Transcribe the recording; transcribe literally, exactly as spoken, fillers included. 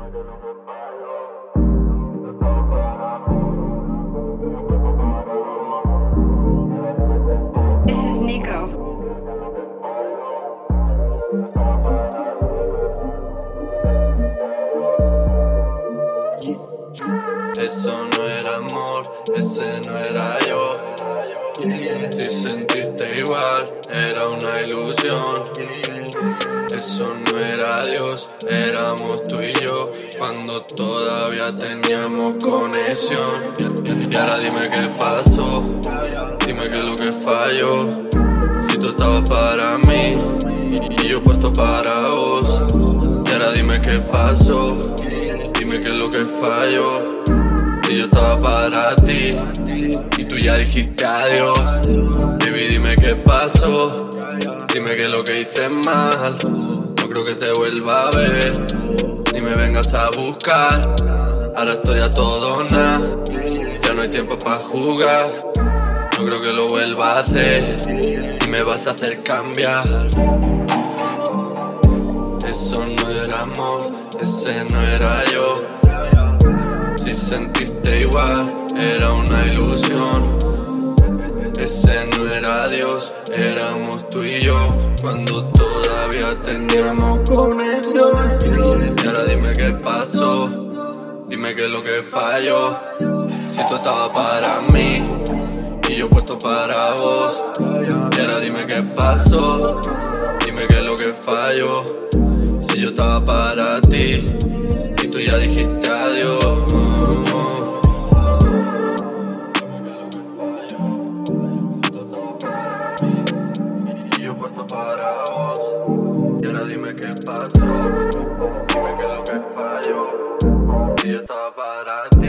This is Nico. Eso no era amor, ese no era yo. Si sentiste igual, era una ilusión. Eso no era Dios, éramos tú y yo, cuando todavía teníamos conexión. Y ahora dime qué pasó, dime qué es lo que falló. Si tú estabas para mí y yo puesto para vos. Y ahora dime qué pasó, dime qué es lo que falló. Si yo estaba para ti y tú ya dijiste adiós. Baby, dime qué pasó, dime qué es lo que hice mal. No creo que te vuelva a ver, ni me vengas a buscar. Ahora estoy a todo nada, ya no hay tiempo para jugar. No creo que lo vuelva a hacer y me vas a hacer cambiar. Eso no era amor, ese no era yo. Si sentiste igual, era una ilusión. Ese no era Dios, éramos tú y yo, cuando todavía teníamos conexión. Y ahora dime qué pasó, dime qué es lo que falló. Si tú estabas para mí y yo puesto para vos. Y ahora dime qué pasó, dime qué es lo que falló. Si yo estaba para ti y tú ya dijiste adiós. Y yo puesto para vos. Y ahora dime qué pasó, dime qué es lo que falló. Si yo estaba para ti.